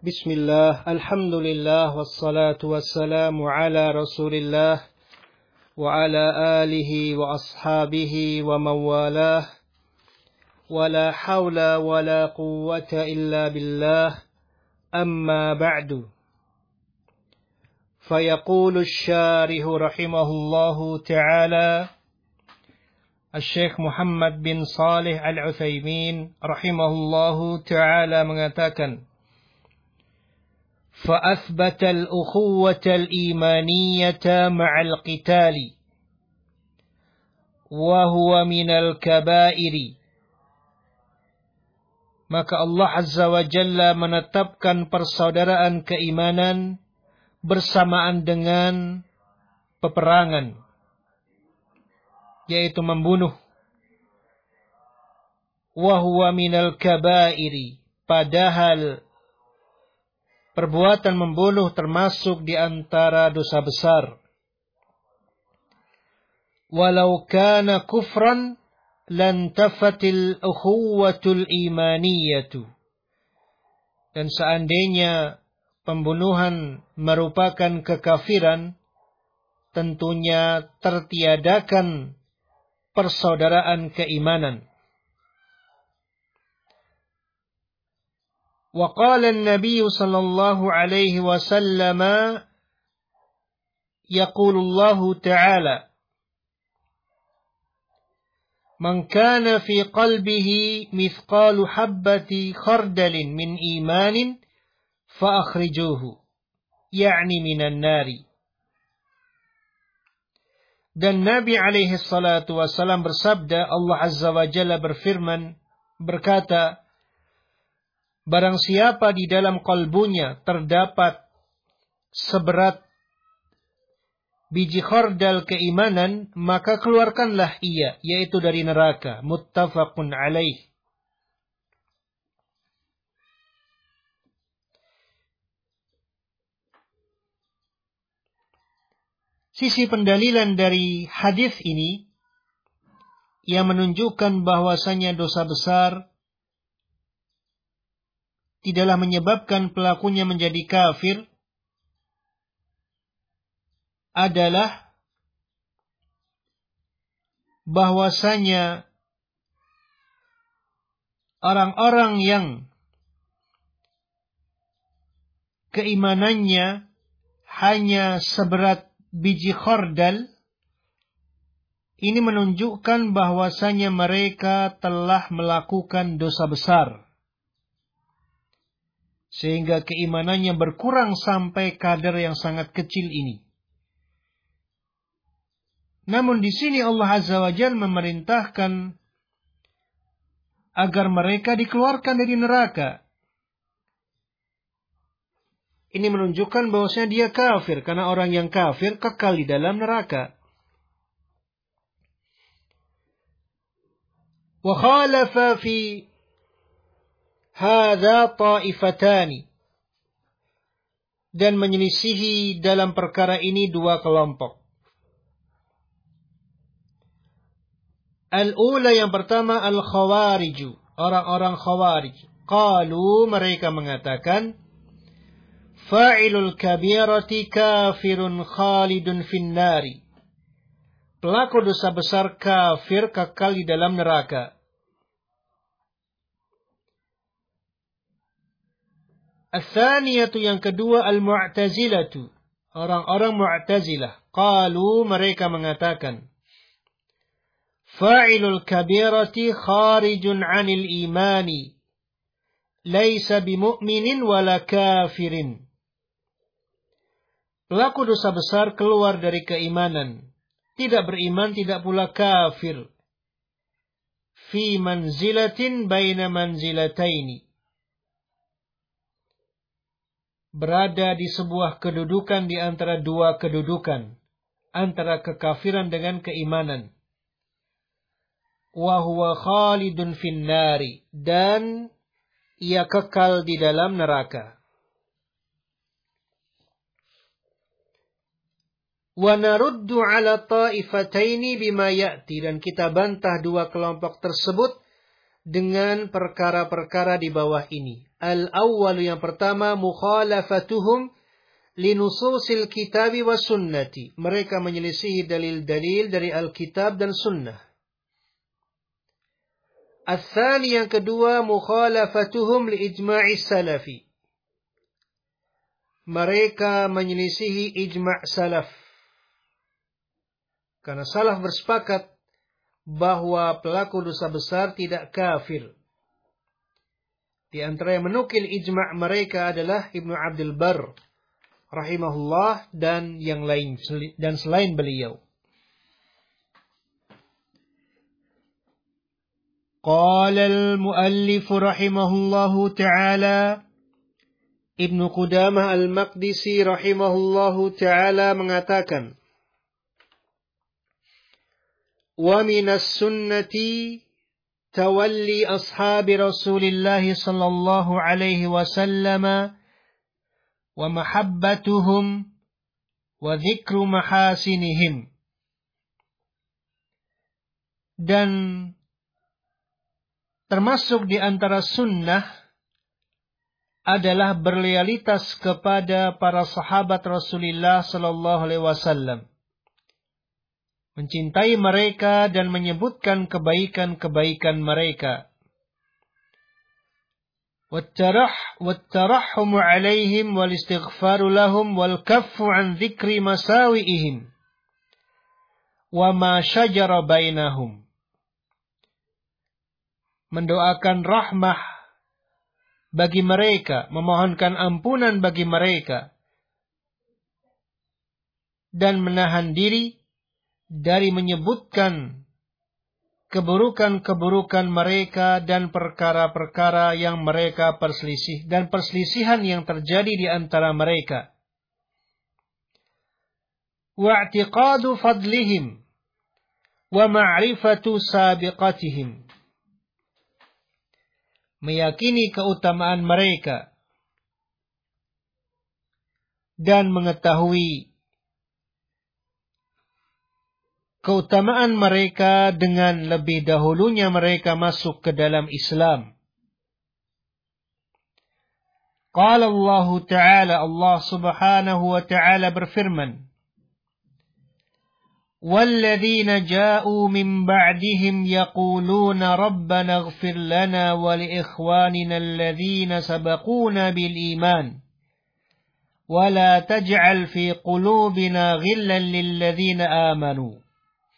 Bismillah, alhamdulillah, wassalatu wassalamu ala rasulillah, wa ala alihi wa ashabihi wa mawalah, wa la hawla wa la quwwata illa billah, amma ba'du. Fayaqulu syarihu rahimahullahu ta'ala, Syekh Muhammad bin Salih Al-Utsaimin rahimahullahu ta'ala mengatakan, فأثبت الأخوة الإيمانية مع القتال وهو من الكبائر. Maka Allah Azza wa Jalla menetapkan persaudaraan keimanan bersamaan dengan peperangan, yaitu membunuh. Wa huwa minal kabairi, padahal perbuatan membunuh termasuk di antara dosa besar. Walau kana kufran lantafatil ukhuwatul imaniyatu. Dan seandainya pembunuhan merupakan kekafiran, tentunya tertiadakan persaudaraan keimanan. وقال النبي صلى الله عليه وسلم يقول الله تعالى من كان في قلبه مثقال حبة خردل من إيمان فأخرجوه يعني من النار. Dan Nabi alaihi salatu wasalam bersabda, Allah Azza wa Jalla berfirman, berkata, barang siapa di dalam kalbunya terdapat seberat biji khardal keimanan, maka keluarkanlah ia, yaitu dari neraka. Muttafaqun alaih. Sisi pendalilan dari hadis ini yang menunjukkan bahwasanya dosa besar tidaklah menyebabkan pelakunya menjadi kafir adalah bahwasanya orang-orang yang keimanannya hanya seberat biji khardal, ini menunjukkan bahwasanya mereka telah melakukan dosa besar, sehingga keimanannya berkurang sampai kadar yang sangat kecil ini. Namun di sini Allah Azza wa Jalla memerintahkan agar mereka dikeluarkan dari neraka. Ini menunjukkan bahwasanya dia kafir, karena orang yang kafir kekal di dalam neraka. Wa khalafa fi hadza ta'ifatani, dan menyelisihi dalam perkara ini dua kelompok. Al-ula, yang pertama, al-khawariju, orang-orang khawarij. Qalu, mereka mengatakan, fa'ilul kabirati kafirun khalidun finnari, pelaku dosa besar kafir kekal di dalam neraka. Al-thaniyatu, yang kedua, al-mu'tazilatu, orang-orang mu'tazilah. Qalu, mereka mengatakan, fa'ilul kabirati kharijun 'anil imani, laisa bimu'minin wala kafirin, pelaku dosa besar keluar dari keimanan, tidak beriman, tidak pula kafir. Fi manzilatin baina manzilataini, berada di sebuah kedudukan di antara dua kedudukan, antara kekafiran dengan keimanan. Wa huwa khalidun finnari, dan ia kekal di dalam neraka. Wa naruddu ala ta'ifataini bima ya'ti, dan kita bantah dua kelompok tersebut dengan perkara-perkara di bawah ini. Al-awwal, yang pertama, mukhalafatuhum linususil kitabi wa sunnati. Mereka menyelisihi dalil-dalil dari Alkitab dan Sunnah. Al-thani, yang kedua, mukhalafatuhum li ijma'i salafi. Mereka menyelisihi ijma' salaf. Karena salaf bersepakat bahwa pelaku dosa besar tidak kafir. Di antara yang menukil ijma' mereka adalah Ibnu Abdul Barr rahimahullah dan yang lain dan selain beliau. Qala al-muallif rahimahullahu ta'ala, Ibnu Qudamah al-Maqdisi rahimahullahu ta'ala mengatakan, wa minas sunnati tawalli ashabi Rasulillah sallallahu alaihi wasallam wa mahabbatuhum wa dzikru mahasinihim. Dan termasuk di antara sunnah adalah berloyalitas kepada para sahabat Rasulullah sallallahu alaihi wasallam. Mencintai mereka dan menyebutkan kebaikan-kebaikan mereka. Wattarahhumu alaihim wal istighfaru lahum wal kaffu an dzikri masawi'ihim wa ma syajara bainahum. Mendoakan rahmah bagi mereka, memohonkan ampunan bagi mereka, dan menahan diri dari menyebutkan keburukan-keburukan mereka dan perkara-perkara yang mereka perselisih dan perselisihan yang terjadi di antara mereka. Wa'tiqadu fadlihim wa ma'rifatu sabiqatihim. Meyakini keutamaan mereka dan mengetahui keutamaan mereka dengan lebih dahulunya mereka masuk ke dalam Islam. Qala Allah Ta'ala, Allah Subhanahu wa Ta'ala berfirman, وَالَّذِينَ جَاءُوا مِنْ بَعْدِهِمْ يَقُولُونَ رَبَّنَا اغْفِرْ لَنَا وَلِإِخْوَانِنَا الَّذِينَ سَبَقُونَا بِالْإِيمَانِ وَلَا تَجْعَلْ فِي قُلُوبِنَا غِلًّا لِلَّذِينَ آمَنُوا.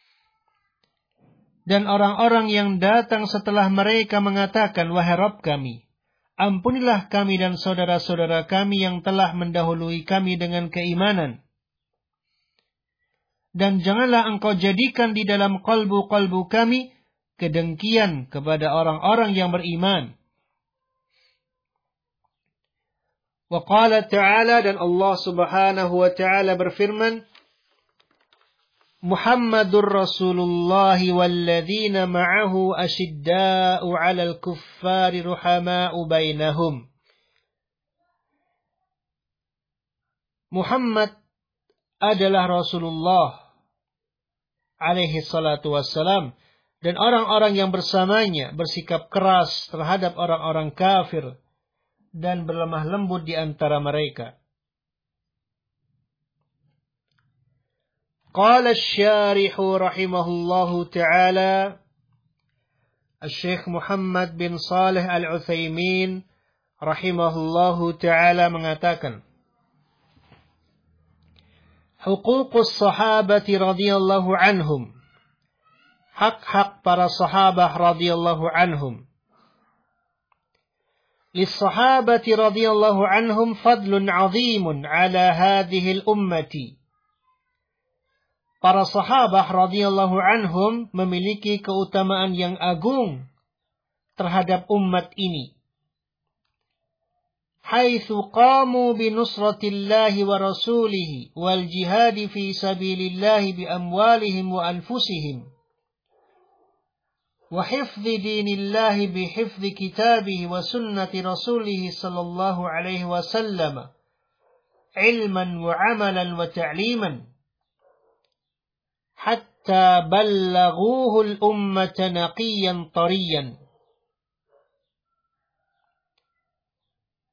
Dan orang-orang yang datang setelah mereka mengatakan, wahai Rabb kami, ampunilah kami dan saudara-saudara kami yang telah mendahului kami dengan keimanan. Dan janganlah engkau jadikan di dalam qalbu-qalbu kami kedengkian kepada orang-orang yang beriman. Wa qala ta'ala, dan Allah Subhanahu wa Ta'ala berfirman, Muhammadur Rasulullah walladzina ma'ahu ashidda'u 'alal kuffari ruhama'u bainahum. Muhammad adalah Rasulullah alaihi salatu wassalam, dan orang-orang yang bersamanya bersikap keras terhadap orang-orang kafir dan berlemah lembut di antara mereka. Qala asy-syarihu rahimahullahu ta'ala, Syekh Muhammad bin Salih Al-Utsaimin rahimahullahu ta'ala mengatakan, Huququs sahabati radhiyallahu anhum, hak-hak para sahabah radhiyallahu anhum. Lis-sahabati radhiyallahu anhum fadlun 'azimun 'ala hadhihi al-ummati. Para sahabah radhiyallahu anhum memiliki keutamaan yang agung terhadap umat ini. Haitsu qamu bi nusratillahi wa rasulihi wal jihadi fi sabilillahi bi amwalihim wa anfusihim wa hifdzi dinillahi bi hifdzi kitabihi wa sunnati rasulih sallallahu alaihi wasallam ilman wa amalan wa ta'liman hatta ballaghuhu al-ummata naqiyan tariyan.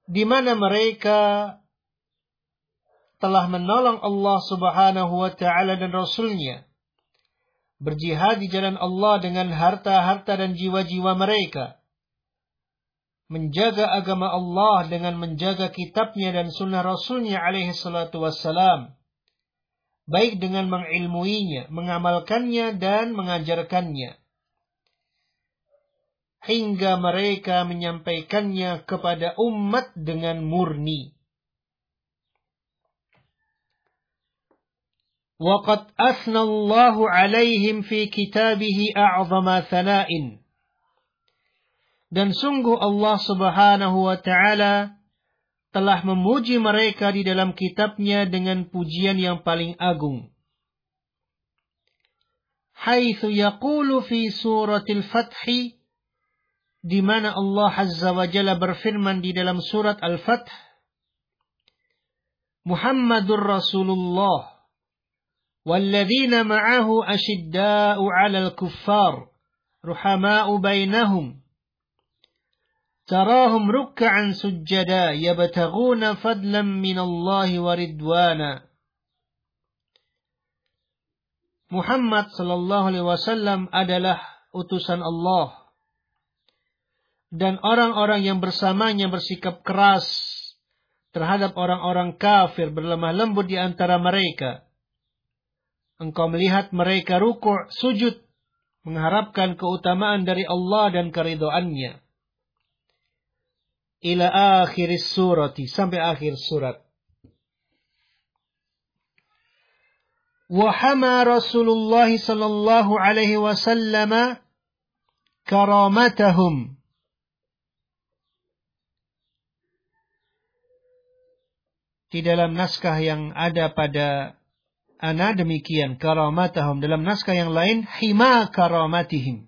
di mana mereka telah menolong Allah Subhanahu wa taala dan Rasul-Nya, berjihad di jalan Allah dengan harta-harta dan jiwa-jiwa mereka, menjaga agama Allah dengan menjaga kitabnya dan sunnah Rasul-Nya alaihi salatu wassalam, baik dengan mengilmuinya, mengamalkannya dan mengajarkannya, hingga mereka menyampaikannya kepada umat dengan murni. وَقَدْ أَثْنَى اللَّهُ عَلَيْهِمْ فِي كِتَابِهِ أَعْظَمَ ثَنَاءٍ. Dan sungguh Allah Subhanahu wa taala telah memuji mereka di dalam kitabnya dengan pujian yang paling agung. Haitsu yaqulu fi suratil Fath, di mana Allah Azza wa Jalla berfirman di dalam surat Al-Fath, Muhammadur Rasulullah walladzina ma'ahu asyidda'u 'alal kuffar ruhama'u bainahum tarahum ruk'an sujjada yabtaghuna fadlan minallahi wa ridwana. Muhammad sallallahu alaihi wasallam adalah utusan Allah, dan orang-orang yang bersamanya bersikap keras terhadap orang-orang kafir, berlemah lembut di antara mereka. Engkau melihat mereka rukuk, sujud, mengharapkan keutamaan dari Allah dan keridhaannya. Ila akhir surati, sampai akhir surat. Wa hama Rasulullah sallallahu alaihi wasallam karamatahum. Di dalam naskah yang ada pada ana demikian, karamatahum. Dalam naskah yang lain, hima karamatihim.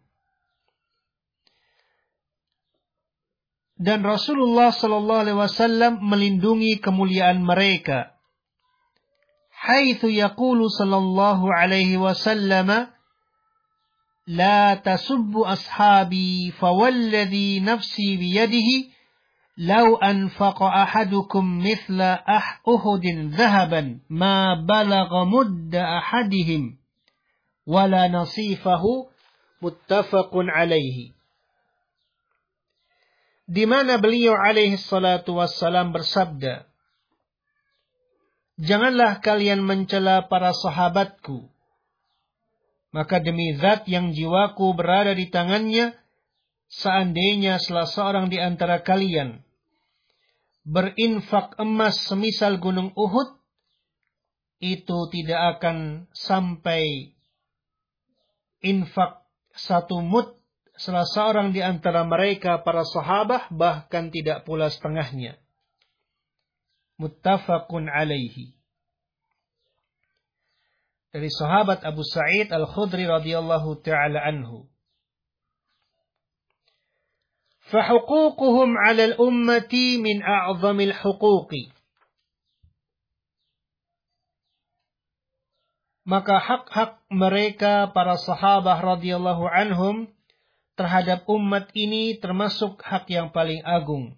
Dan Rasulullah sallallahu alaihi wasallam melindungi kemuliaan mereka. Haitsu yaqulu sallallahu alaihi wasallam, la tasubbu ashabi fawalladhi nafsi biyadihi law anfaqa ahadukum mithla uhudin dhahaban ma balagha mudda ahadihim wala nasifahu, muttafaqun alaihi. Di mana beliau alaihi salatu wassalam bersabda, janganlah kalian mencela para sahabatku, maka demi zat yang jiwaku berada di tangannya, seandainya salah seorang di antara kalian berinfak emas semisal gunung Uhud, itu tidak akan sampai infak satu mud salah seorang di antara mereka para sahabat, bahkan tidak pula setengahnya. Muttafaqun alaihi. Dari sahabat Abu Sa'id Al-Khudri radhiyallahu ta'ala anhu. فحقوقهم على الأمة من أعظم الحقوق. Maka hak-hak mereka para sahabat radhiyallahu anhum terhadap umat ini termasuk hak yang paling agung.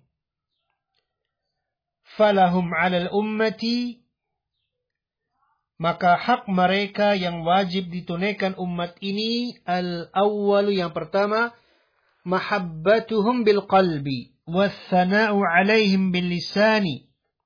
Falahum 'alal ummati, maka hak mereka yang wajib ditunaikan umat ini, al-awwalu, yang pertama, mahabbatuhum bil qalbi wathana'u 'alaihim bil lisani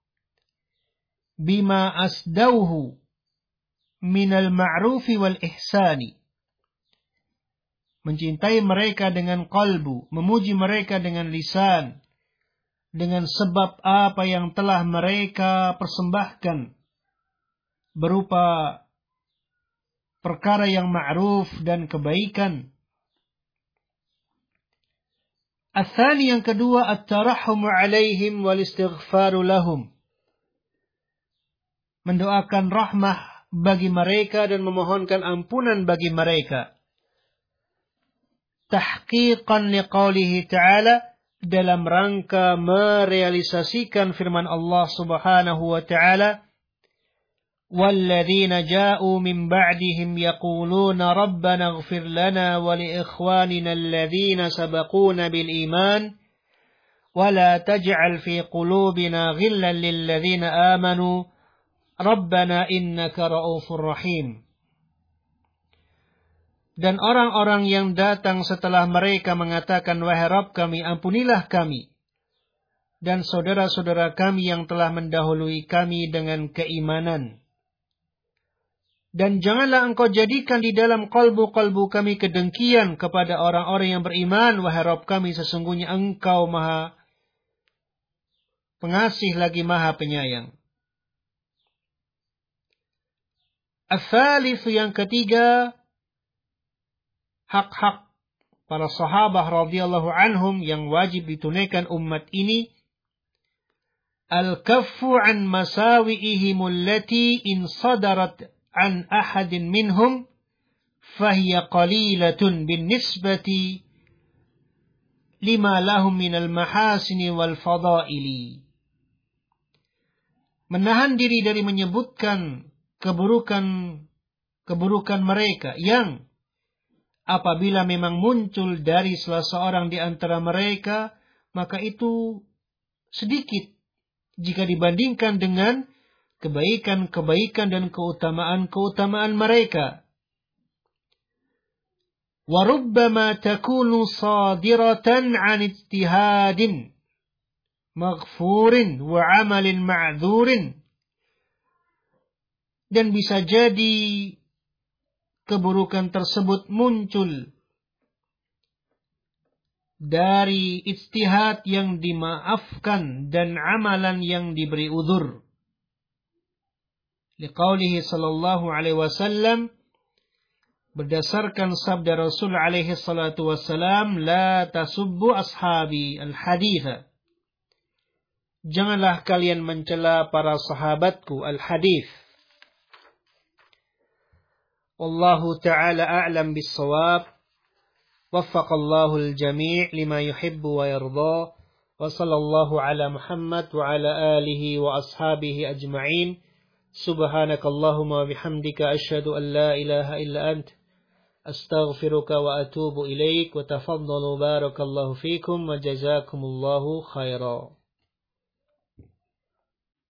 bima asdauhu minal ma'rufi wal ihsani. Mencintai mereka dengan kalbu, memuji mereka dengan lisan, dengan sebab apa yang telah mereka persembahkan berupa perkara yang ma'ruf dan kebaikan. Atsani, yang kedua, at-tarahhumu 'alaihim wal istighfaru lahum. Mendoakan rahmah bagi mereka dan memohonkan ampunan bagi mereka. Tahqiqan liqaulihi ta'ala, dalam rangka merealisasikan firman Allah Subhanahu wa ta'ala, وَالَّذِينَ جَاءُوا مِنْ بَعْدِهِمْ يَقُولُونَ رَبَّنَا اغْفِرْ لَنَا وَلِإِخْوَانِنَا الَّذِينَ سَبَقُونَا بِالْإِيمَانِ ولا تجعل في قلوبنا غلا للذين آمنوا ربنا إنك رؤوف رحيم. Dan orang-orang yang datang setelah mereka mengatakan, wahai Rabb kami, ampunilah kami dan saudara-saudara kami yang telah mendahului kami dengan keimanan. Dan janganlah engkau jadikan di dalam kalbu-kalbu kami kedengkian kepada orang-orang yang beriman, wahai Rabb kami, sesungguhnya engkau maha pengasih lagi maha penyayang. Ats-tsalits, yang ketiga, hak-hak para sahabat radhiyallahu anhum yang wajib ditunaikan umat ini. Al-kaffu an masawi'ihim allati in sadarat an ahadin minhum fahiya qalilatun bin nisbati lima lahum minal mahasini wal fadaili. Menahan diri dari menyebutkan keburukan mereka yang apabila memang muncul dari salah seorang di antara mereka, maka itu sedikit jika dibandingkan dengan kebaikan-kebaikan dan keutamaan-keutamaan mereka. Wa rubbama takunu sadiratan 'an ijtihadin maghfurin wa 'amalin ma'dzurin. Dan bisa jadi keburukan tersebut muncul dari ijtihad yang dimaafkan dan amalan yang diberi uzur. Liqaulihi sallallahu alaihi wasallam, berdasarkan sabda Rasul alaihi salatu wassalam, la tasubbu ashabi al-haditha. Janganlah kalian mencela para sahabatku, al-hadith. Wallahu ta'ala a'lam bis-shawab. Waffaqallahu al-jami' lima yuhibbu wa yarda. Wa sallallahu ala Muhammad wa ala alihi wa ashabihi ajma'in. Subhanakallahumma wa bihamdika asyhadu an la ilaha illa ant astaghfiruka wa atubu ilaik. Wa tafaddalu barakallahu fikum wa jazakumullahu khaira.